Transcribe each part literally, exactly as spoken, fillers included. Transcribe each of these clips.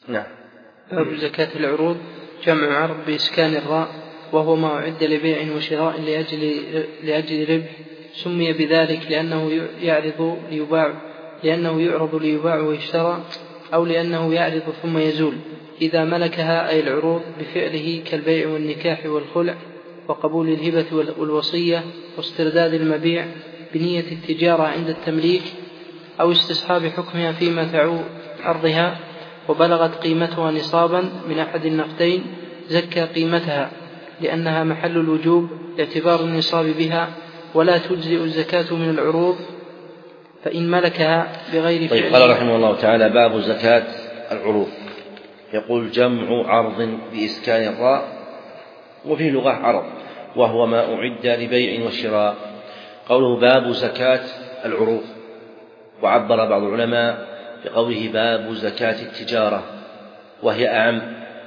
نعم. باب زكاة العروض. جمع عرض بإسكان الراء، وهو ما أعد لبيع وشراء لأجل, لأجل ربح، سمي بذلك لأنه يعرض ليباع لأنه يعرض ليباع ويشترى، أو لأنه يعرض ثم يزول إذا ملكها، أي العروض بفعله كالبيع والنكاح والخلع وقبول الهبة والوصية واسترداد المبيع بنية التجارة عند التمليك، أو استصحاب حكمها فيما تعود أرضها وبلغت قيمتها نصابا من أحد النقدين، زكى قيمتها لأنها محل الوجوب اعتبار النصاب بها، ولا تجزئ الزكاة من العروض فإن ملكها بغير فعل. طيب، قال رحمه الله تعالى: باب زكاة العروض. يقول: جمع عرض بإسكان الراء، وفي لغة عرض، وهو ما أعد لبيع وشراء. قوله باب زكاة العروض، وعبر بعض العلماء بقوله باب زكاة التجارة، وهي أعم،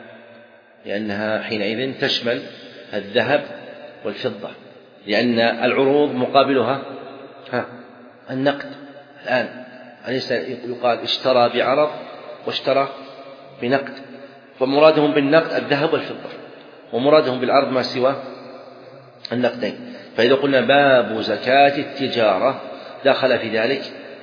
لأنها حينئذ تشمل الذهب والفضة، لأن العروض مقابلها ها النقد. الآن أليس يقال اشترى بعرض واشترى بنقد؟ فمرادهم بالنقد الذهب والفضة، ومرادهم بالعرض ما سوى النقدين. فإذا قلنا باب زكاة التجارة دخل في ذلك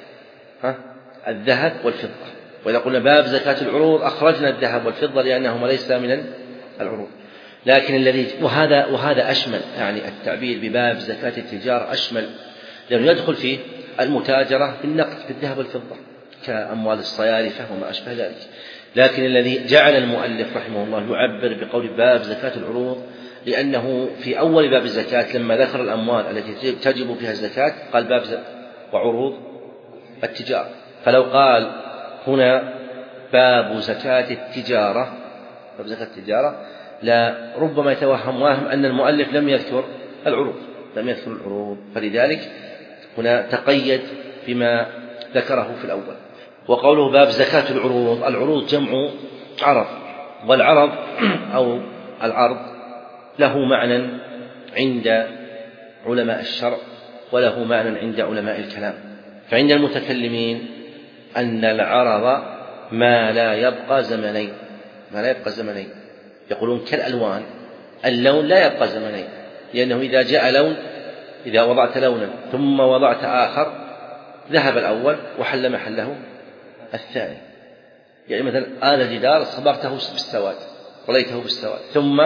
ها الذهب والفضة، وإذا قلنا باب زكاة العروض أخرجنا الذهب والفضة لأنهما ليس من العروض. لكن الذي وهذا وهذا أشمل، يعني التعبير بباب زكاة التجارة أشمل، لأنه يدخل فيه المتاجرة بالنقد بالذهب والفضة كأموال الصيارفة وما أشبه ذلك. لكن الذي جعل المؤلف رحمه الله يعبر بقول باب زكاة العروض، لأنه في أول باب الزكاة لما ذكر الأموال التي تجب فيها الزكاة قال باب وعروض التجارة. فلو قال هنا باب زكاة التجارة باب زكاة التجارة لا ربما يتوهم واهم أن المؤلف لم يذكر العروض لم يذكر العروض فلذلك هنا تقيد بما ذكره في الأول. وقوله باب زكاة العروض، العروض جمع عرض، والعرض أو العرض له معنى عند علماء الشرع وله معنى عند علماء الكلام. فعند المتكلمين أن العرض ما لا يبقى زمنين ما لا يبقى زمنين يقولون كالألوان، اللون لا يبقى زمنين، لأنه إذا جاء لون إذا وضعت لونا ثم وضعت آخر ذهب الأول وحل محله الثاني. يعني مثلا آل الجدار صبغته بالسواد وليته بالسواد، ثم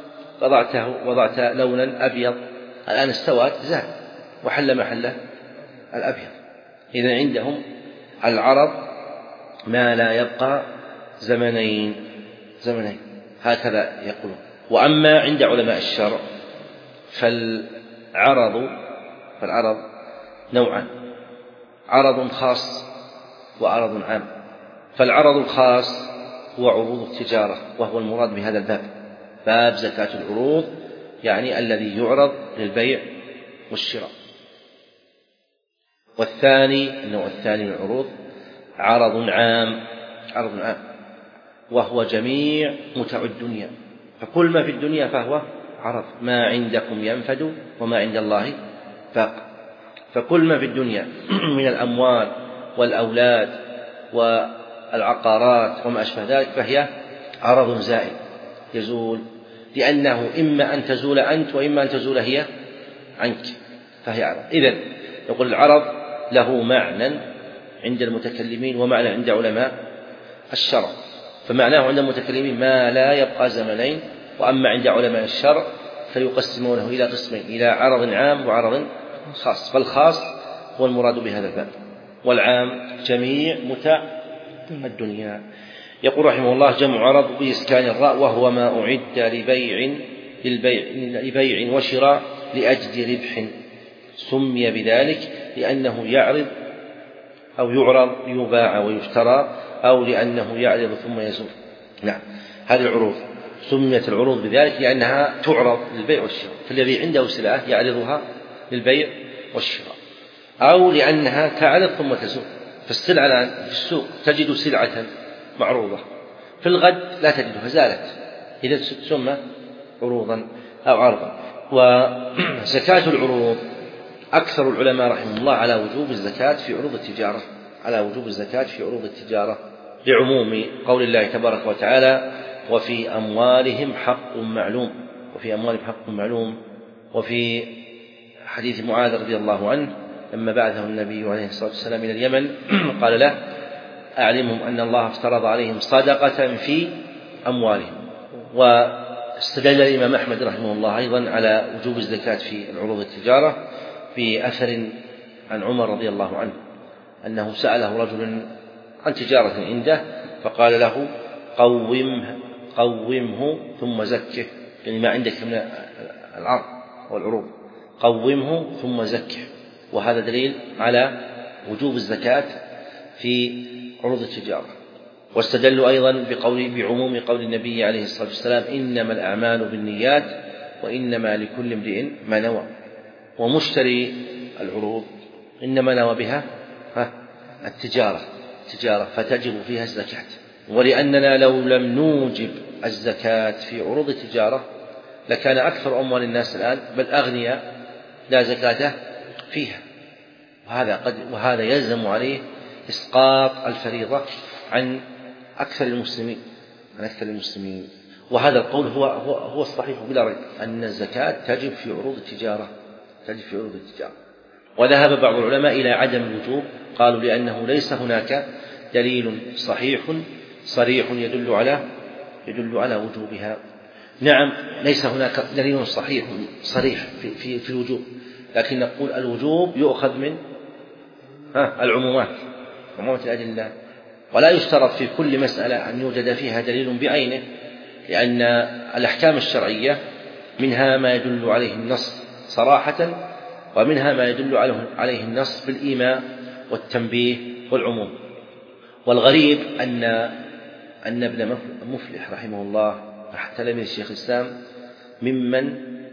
وضعته وضعت لونا أبيض، الآن السواد زاد وحل محله الأبيض. إذن عندهم العرض ما لا يبقى زمنين زمنين هكذا يقولون. وأما عند علماء الشرع فالعرض فالعرض نوعان: عرض خاص وعرض عام. فالعرض الخاص هو عروض التجارة، وهو المراد بهذا الباب، باب زكاة العروض، يعني الذي يعرض للبيع والشراء. والثاني النوع الثاني من العروض عرض عام عرض عام وهو جميع متاع الدنيا، فكل ما في الدنيا فهو عرض، ما عندكم ينفد وما عند الله باق. فكل ما في الدنيا من الأموال والأولاد والعقارات وما أشبه ذلك فهي عرض زائل يزول، لأنه إما أن تزول أنت وإما أن تزول هي عنك، فهي عرض. إذن يقول العرض له معنى عند المتكلمين ومعنى عند علماء الشرع. فمعناه عند المتكلمين ما لا يبقى زمنين، وأما عند علماء الشرع فيقسمونه إلى قسمين: إلى عرض عام وعرض خاص. فالخاص هو المراد بهذا الباب، والعام جميع متاع الدنيا. يقول رحمه الله: جمع عرض بإسكان الراء، وهو ما أعد لبيع للبيع لبيع وشراء لأجل ربح، سمي بذلك لأنه يعرض أو يعرض يباع ويشترى، أو لأنه يعرض ثم يزول. نعم، هذه العروض سميت العروض بذلك لأنها تعرض للبيع والشراء، فالذي عنده سلعة يعرضها للبيع والشراء، أو لأنها تعرض ثم تزول. فالسلعة الآن في السوق تجد سلعة معروضة، في الغد لا تجدها زالت، إذا تسمى عروضا أو عرضا. وزكاة العروض أكثر العلماء رحمه الله على وجوب الزكاة في عروض التجارة على وجوب الزكاة في عروض التجارة لعموم قول الله تبارك وتعالى وفي أموالهم حق معلوم، وفي أموالهم حق معلوم. وفي حديث معاذ رضي الله عنه لما بعثه النبي عليه الصلاة والسلام إلى اليمن قال له أعلمهم أن الله افترض عليهم صدقة في أموالهم. واستدل الإمام أحمد رحمه الله أيضا على وجوب الزكاة في العروض التجارة بأثر عن عمر رضي الله عنه أنه سأله رجل عن تجارة عنده فقال له قومه, قومه ثم زكه، يعني ما عندك من العرض والعروض قومه ثم زكه. وهذا دليل على وجوب الزكاة في عروض التجارة. واستدلوا أيضا بقول بعموم قول النبي عليه الصلاة والسلام إنما الأعمال بالنيات وإنما لكل امرئ ما نوى. ومشتري العروض إنما نوى بها التجارة التجارة فتجب فيها الزكاة. ولأننا لو لم نوجب الزكاة في عروض التجارة لكان أكثر أموال الناس الآن بل أغنياء لا زكاة فيها، وهذا, قد وهذا يلزم عليه إسقاط الفريضة عن أكثر المسلمين عن أكثر المسلمين. وهذا القول هو, هو, هو الصحيح بلا ريب أن الزكاة تجب في عروض التجارة تجب في عروض التجارة. وذهب بعض العلماء إلى عدم الوجوب، قالوا لأنه ليس هناك دليل صحيح صريح يدل على يدل على وجوبها. نعم ليس هناك دليل صحيح صريح في, في, في الوجوب، لكن نقول الوجوب يؤخذ من ها العمومات عمومات الأدلة، ولا يشترط في كل مسألة أن يوجد فيها دليل بعينه، لأن الأحكام الشرعية منها ما يدل عليه النص صراحة ومنها ما يدل عليه النص بالإيماء والتنبيه والعموم. والغريب أن أن ابن مفلح رحمه الله تلميذ الشيخ الإسلام ممن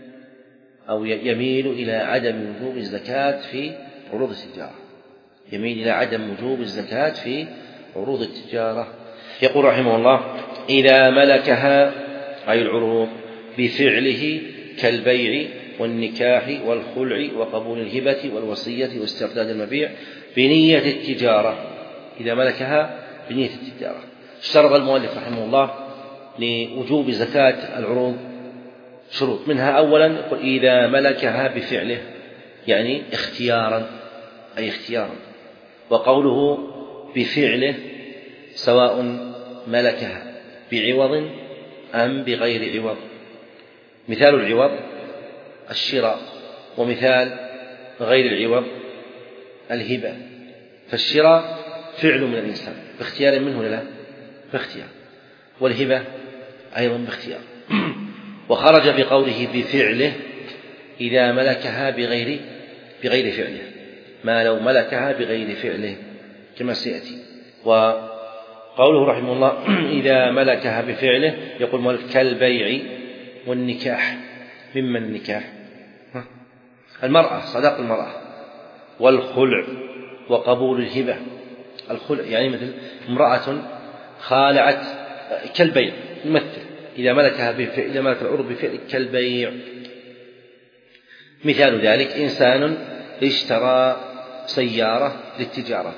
أو يميل إلى عدم وجوب الزكاة في عروض التجارة يميل إلى عدم وجوب الزكاة في عروض التجارة. يقول رحمه الله إذا ملكها أي العروض بفعله كالبيع والنكاح والخلع وقبول الهبة والوصية واسترداد المبيع بنية التجارة. إذا ملكها بنية التجارة. اشترط المؤلف رحمه الله لوجوب زكاة العروض شروط، منها أولا يقول إذا ملكها بفعله يعني اختيارا أي اختيارا. وقوله بفعله سواء ملكها بعوض أم بغير عوض. مثال العوض الشراء، ومثال غير العوض الهبة. فالشراء فعل من الإنسان باختيار منه ولا لا؟ باختيار. والهبة أيضا باختيار. وخرج بقوله بفعله إذا ملكها بغير بغير فعله، ما لو ملكها بغير فعله كما سيأتي. وقوله رحمه الله إذا ملكها بفعله يقول ملك كالبيع والنكاح. ممن النكاح؟ المرأة صداق المرأة، والخلع وقبول الهبة. الخلع يعني مثل امرأة خالعت كالبيع، يمثل إذا ملكها بفعل إذا ملك العروض بفعل كالبيع. مثال ذلك إنسان اشترى سيارة للتجارة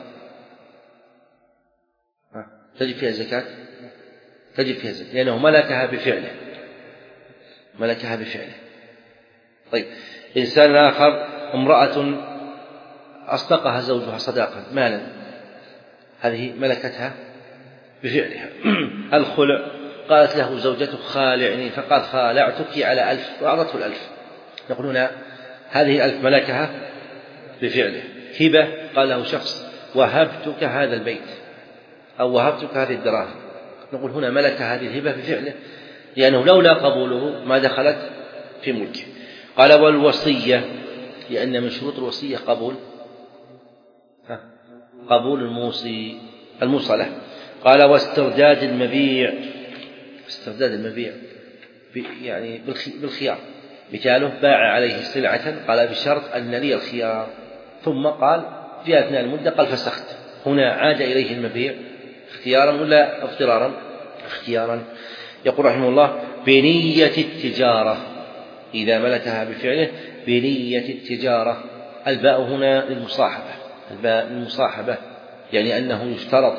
تجب فيها الزكاة تجب فيها الزكاة لأنه ملكها بفعله ملكها بفعله. طيب إنسان آخر امرأة أصدقها زوجها صداقة مالا، هذه ملكتها بفعلها. الخلع قالت له زوجته خالعني فقال خالعتك على ألف وأعطته الألف، نقول هنا هذه الألف ملكها بفعله. هبة قال له شخص وهبتك هذا البيت أو وهبتك هذه الدراهم، نقول هنا ملك هذه الهبة بفعله لأنه لولا قبوله ما دخلت في ملكه. قال والوصية لأن من شروط الوصية قبول قبول الموصي الموصى له. قال واسترداد المبيع استرداد المبيع يعني بالخيار. مثاله باع عليه سلعة قال بشرط أن لي الخيار، ثم قال في أثناء المدة قال فسخت، هنا عاد إليه المبيع اختيارا ولا اضطرارا؟ اختيارا. يقول رحمه الله بنية التجارة إذا ملكها بفعله بنية التجارة. الباء هنا للمصاحبة الباء للمصاحبة يعني أنه يشترط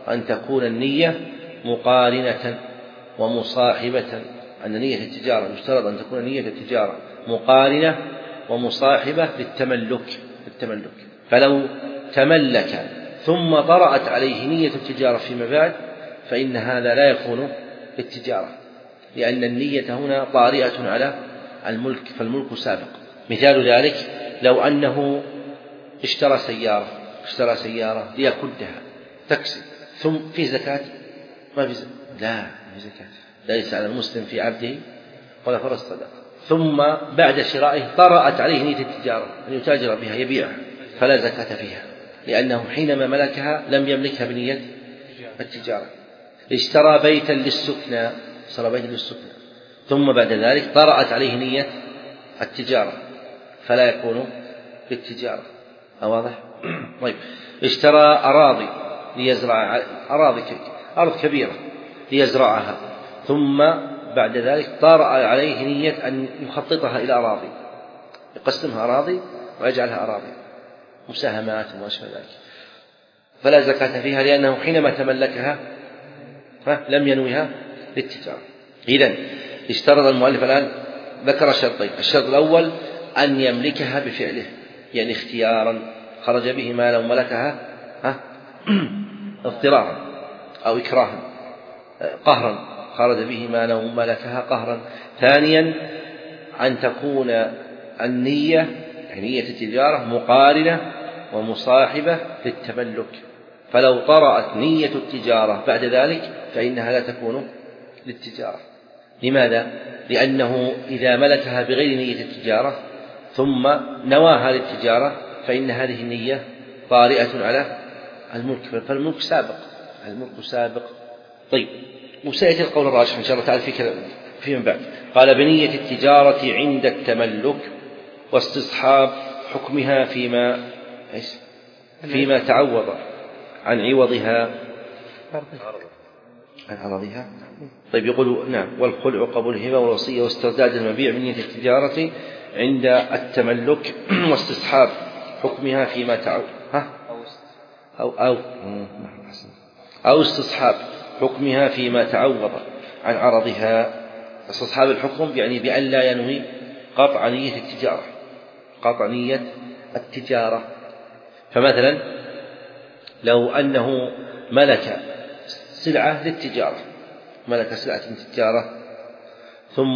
أن تكون النية مقارنة ومصاحبة، أن نية التجارة يشترط أن تكون نية التجارة مقارنة ومصاحبة للتملك للتملك فلو تملك ثم طرأت عليه نية التجارة فيما بعد فإن هذا لا يكون للتجارة، لأن النية هنا طارئة على الملك، فالملك سابق. مثال ذلك لو أنه اشترى سيارة اشترى سيارة ليكدها تكسي، ثم في زكاة؟ ما في زكاة، لا في زكاة، ليس على المسلم في عبده ولا فرض صدقة. ثم بعد شرائه طرأت عليه نية التجارة أن يتاجر بها يبيعها، فلا زكاة فيها، لأنه حينما ملكها لم يملكها بنية التجارة. اشترى بيتا للسكنى اشترى بيتا للسكنى ثم بعد ذلك طرأت عليه نية التجارة، فلا يكون بالتجارة. واضح؟ طيب، اشترى أراضي ليزرع أراضي أرض كبيرة ليزرعها، ثم بعد ذلك طرأ عليه نية أن يخططها إلى أراضي، يقسمها أراضي ويجعلها أراضي مساهمات وما شابه ذلك، فلا زكاة فيها، لأنه حينما تملكها لم ينويها للتجارة. إذن اشترط المؤلف الآن ذكر شرطين: الشرط الأول أن يملكها بفعله، يعني اختيارا خرج به ما لو ملكها اضطرارا أو إكراها، قهرا خرج به ما لو ملكها قهرا. ثانيا أن تكون النية نية التجارة مقارنة ومصاحبة للتملك، فلو طرأت نية التجارة بعد ذلك فإنها لا تكون للتجارة. لماذا؟ لأنه إذا ملكها بغير نية التجارة ثم نواها للتجارة فإن هذه النية طارئة على الملك، فالملك سابق الملك سابق. طيب، وسيأتي القول الراجح إن شاء الله تعالى في كلام فيما بعد. قال: بنية التجارة عند التملك واستصحاب حكمها فيما فيما تعوض عن عوضها عن عرضها. طيب، يقول نعم: والخلع قبل الهبة والوصية واسترداد المبيع بنية التجارة عند التملك واستصحاب حكمها فيما تعوض ها أو أو أو استصحاب حكمها فيما تعوض عن عرضها. استصحاب الحكم يعني بأن لا ينوي قطع نية التجارة قطع نية التجارة. فمثلا لو أنه ملك سلعة للتجارة ملك سلعة للتجارة ثم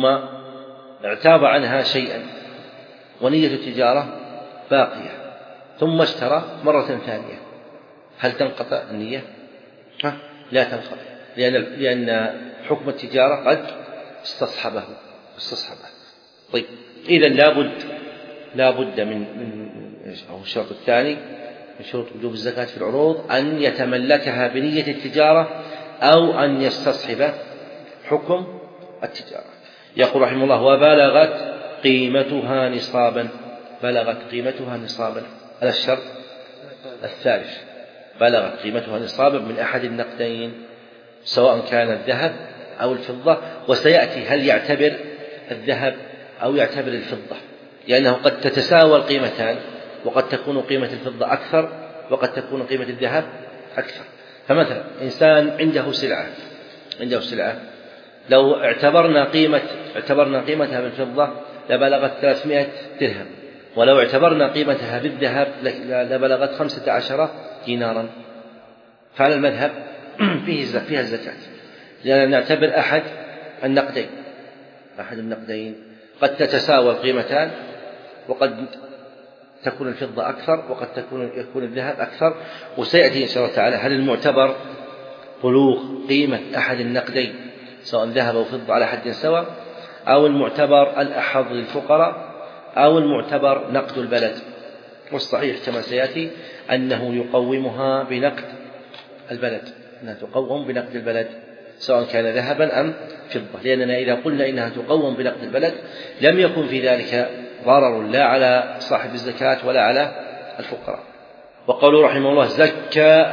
اعتاب عنها شيئا ونية التجارة باقية، ثم اشترى مرة ثانية، هل تنقطع النية؟ ها؟ لا تنقطع، لأن لأن حكم التجارة قد استصحبه استصحبه. طيب، إذا لابد لابد من من أو الشرط الثاني من شروط وجوب الزكاة في العروض أن يتملكها بنية التجارة أو أن يستصحب حكم التجارة. يقول رحمه الله: وبلغت قيمتها نصابا. بلغت قيمتها نصابا، هذا الشرط الثالث. بلغت قيمتها نصابا من أحد النقدين، سواء كان الذهب أو الفضة، وسيأتي هل يعتبر الذهب أو يعتبر الفضة، لأنه قد تتساوى القيمتان، وقد تكون قيمة الفضة أكثر وقد تكون قيمة الذهب أكثر. فمثلا إنسان عنده سلعة عنده سلعة لو اعتبرنا قيمة اعتبرنا قيمتها بالفضة لبلغت ثلاثمائة درهم، ولو اعتبرنا قيمتها بالذهب لبلغت خمسة عشر دينارا. فعلى المذهب فيه فيها الزكاة، لأننا نعتبر أحد النقدين أحد النقدين قد تتساوى القيمتان، وقد تكون الفضة أكثر وقد تكون يكون الذهب أكثر. وسيأتي إن شاء الله تعالى هل المعتبر بلوغ قيمة أحد النقدين سواء ذهب أو فضة على حد سواء، أو المعتبر الأحظ للفقراء، أو المعتبر نقد البلد. والصحيح كما سيأتي أنه يقومها بنقد البلد أنها تقوم بنقد البلد سواء كان ذهبا أم فضة، لأننا إذا قلنا إنها تقوم بنقد البلد لم يكن في ذلك ضرر لا على صاحب الزكاة ولا على الفقراء. وقوله رحمه الله: زكى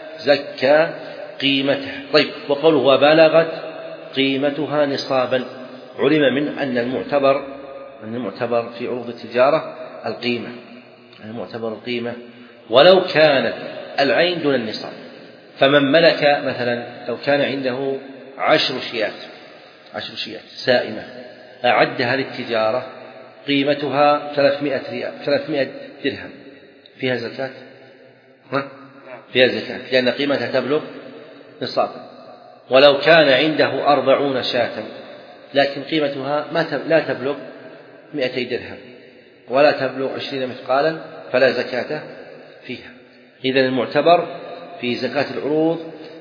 زكى قيمتها. طيب، وقوله: وبلغت قيمتها نصابا، علم من أن المعتبر أن المعتبر في عروض التجارة القيمة المعتبر القيمة، ولو كانت العين دون النصاب فمن ملك مثلا لو كان عنده عشر شيات عشر شيات سائمة أعدها للتجارة قيمتها ثلاثمائة ريال ثلاثمائة درهم، فيها زكاة؟ فيها زكاة لأن قيمتها تبلغ نصابا. ولو كان عنده أربعون شاة لكن قيمتها ما لا تبلغ مئتي درهم ولا تبلغ عشرين مثقالا فلا زكاة فيها. إذن المعتبر في زكاة العروض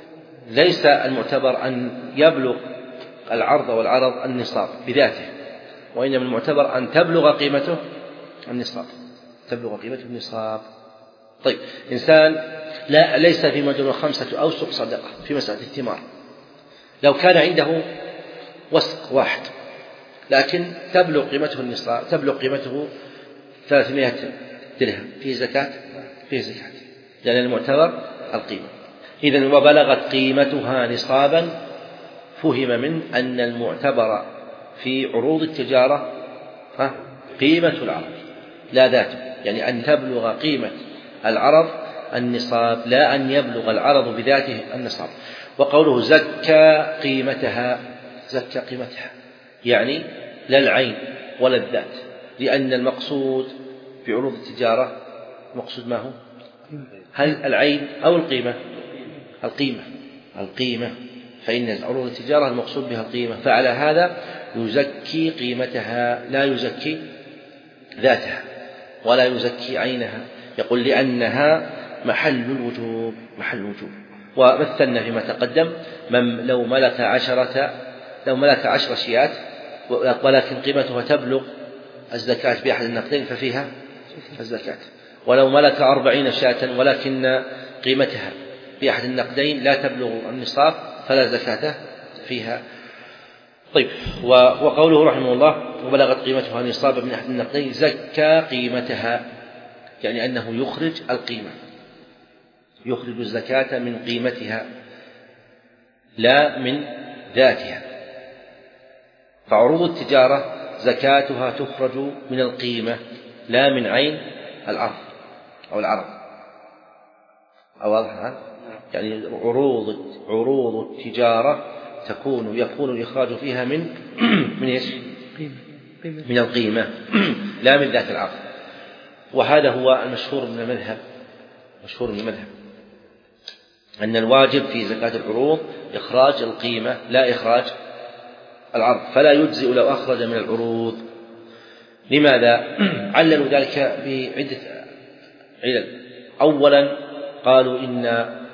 ليس المعتبر أن يبلغ العرض والعرض النصاب بذاته، وإنما المعتبر أن تبلغ قيمته النصاب تبلغ قيمته النصاب. طيب، إنسان لا ليس في مجموع خمسة أوسق صدقة في مسألة الثمار، لو كان عنده وسق واحد لكن تبلغ قيمته النصاب تبلغ قيمته ثلاثمائة درهم، فيه زكاة؟ فيه زكاة، لأن المعتبر القيمة. إذن وبلغت قيمتها نصابا فهم من أن المعتبر في عروض التجارة قيمة العرض لا ذاته، يعني أن تبلغ قيمة العرض النصاب لا أن يبلغ العرض بذاته النصاب. وقوله زكى قيمتها زكى قيمتها يعني لا العين ولا الذات، لأن المقصود في عروض التجارة مقصود ما هو؟ هل العين أو القيمة؟ القيمة القيمة فإن عروض التجارة المقصود بها القيمة، فعلى هذا يزكي قيمتها لا يزكي ذاتها ولا يزكي عينها، يقول لأنها محل الوجوب محل الوجوب. ومثلنا فيما تقدم من لو ملك عشرة لو ملك عشر شيات ولكن قيمتها تبلغ الزكاة بأحد النقدين ففيها الزكاة، ولو ملك أربعين شاة ولكن قيمتها بأحد النقدين لا تبلغ النصاب فلا زكاة فيها. طيب، وقوله رحمه الله وبلغت قيمتها نصابا من أحد النقدين زكى قيمتها يعني أنه يخرج القيمة يخرج الزكاة من قيمتها لا من ذاتها. فعروض التجارة زكاتها تخرج من القيمة لا من عين العرض أو العرض أو واضح؟ يعني عروض عروض التجارة تكون يكون الإخراج فيها من من إيش؟ من القيمة لا من ذات العرض. وهذا هو المشهور من المذهب مشهور من المذهب أن الواجب في زكاة العروض إخراج القيمة لا إخراج العرض، فلا يجزئ لو أخرج من العروض. لماذا؟ عللوا ذلك بعدة علل. أولا قالوا إن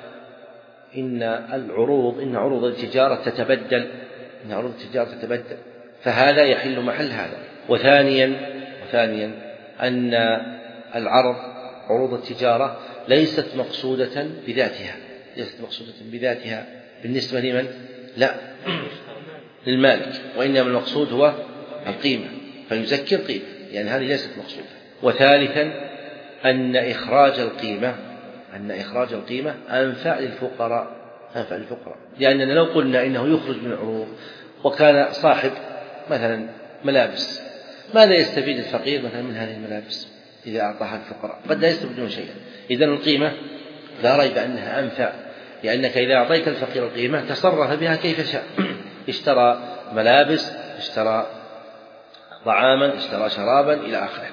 إن العروض إن عروض التجارة تتبدل إن عروض التجارة تتبدل فهذا يحل محل هذا. وثانيا وثانيا أن العرض عروض التجارة ليست مقصودة بذاتها ليست مقصودة بذاتها بالنسبة لمن؟ لا للمالك، وإنما المقصود هو القيمة فيزكي القيمة، يعني هذه ليست مقصودة. وثالثا أن إخراج القيمة أن إخراج القيمة أنفع للفقراء أنفع للفقراء لأننا لو قلنا إنه يخرج من العروض وكان صاحب مثلا ملابس، ماذا يستفيد الفقير مثلا من هذه الملابس إذا أعطاها الفقراء؟ قد لا يستفيدون شيئا. إذن القيمة لا ريب أنها أنفع، لأنك إذا أعطيت الفقير القيمة تصرف بها كيف شاء، اشترى ملابس، اشترى طعاما، اشترى شرابا إلى آخره.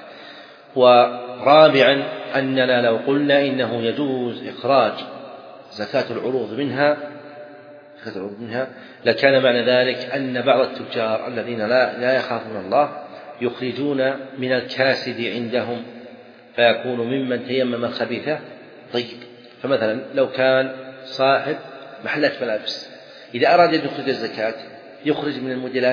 ورابعا أننا لو قلنا إنه يجوز إخراج زكاة العروض منها زكاة العروض منها لكان معنى ذلك أن بعض التجار الذين لا, لا يخافون الله يخرجون من الكاسد عندهم فيكون ممن تيمم الخبيثة طيب. فمثلا لو كان صاحب محلات ملابس إذا أراد أن يخرج الزكاة يخرج من الموديلات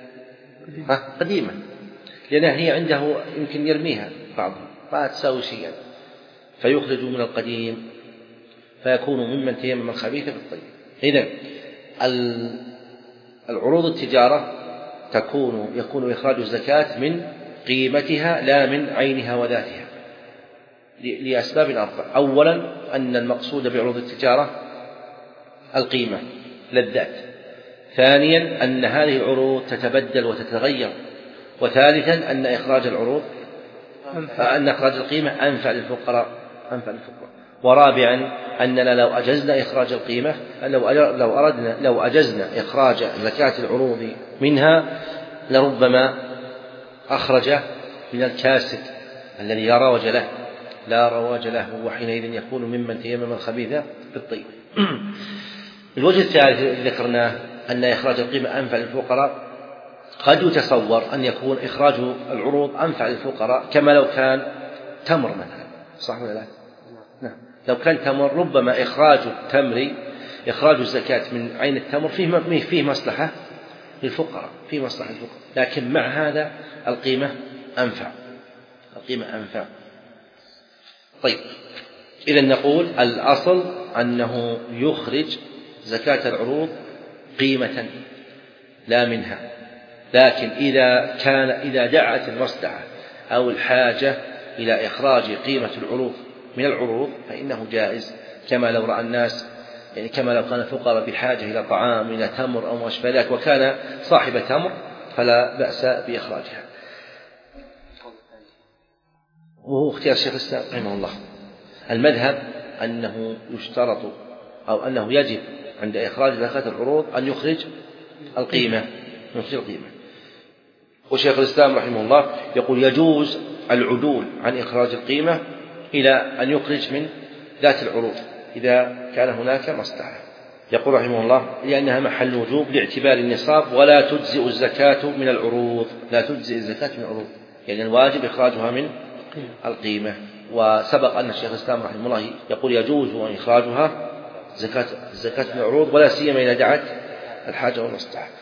قديمة لأنها هي عنده يمكن يرميها بعضها ما تساوي شيئا فيخرج من القديم فيكون ممن تيمم الخبيثة بالطيب. إذن العروض التجارة تكون يكون إخراج الزكاة من قيمتها لا من عينها وذاتها لأسباب أربعة. أولا أن المقصود بعروض التجارة القيمة لا الذات. ثانيا أن هذه العروض تتبدل وتتغير. وثالثا أن إخراج العروض أن إخراج القيمة أنفع للفقراء أنفع للفقراء. ورابعا أننا لو أجزنا إخراج القيمة لو لو أردنا لو أجزنا إخراج زكاة العروض منها لربما أخرج من الكاسد الذي لا رواج له لا رواج له وحينئذ يكون ممن تيمم الخبيث بالطيب. الوجه الثالث الذي ذكرناه أن إخراج القيمة أنفع للفقراء. قد يتصور أن يكون إخراج العروض أنفع للفقراء كما لو كان تمر مثلا، صح ولا لا؟ نعم. لو كان تمر ربما إخراج التمر إخراج الزكاة من عين التمر فيه فيه مصلحة للفقراء فيه مصلحة للفقراء لكن مع هذا القيمة أنفع القيمة أنفع. طيب، إذن نقول الأصل أنه يخرج زكاة العروض قيمة لا منها، لكن إذا كان إذا دعت المصلحة أو الحاجة إلى إخراج قيمة العروض من العروض فإنه جائز، كما لو رأى الناس يعني كما لو كان الفقراء بحاجة إلى طعام إلى تمر أو ما أشبه ذلك وكان صاحب تمر فلا بأس بإخراجها. وهو اختيار الشيخ الإسلام رحمه الله. المذهب أنه يشترط أو أنه يجب عند إخراج زكاة العروض أن يخرج القيمة يخرج القيمة. وشيخ الإسلام رحمه الله يقول يجوز العدول عن إخراج القيمة إلى أن يخرج من ذات العروض إذا كان هناك مصلحة. يقول رحمه الله لأنها محل وجوب لاعتبار النصاب ولا تجزئ الزكاة من العروض لا تجزئ الزكاة من العروض يعني الواجب إخراجها من القيمة. وسبق أن الشيخ الإسلام رحمه الله يقول يجوز أن إخراجها زكاة الزكاة من العروض ولا سيما إذا دعت الحاجة والمصلحة.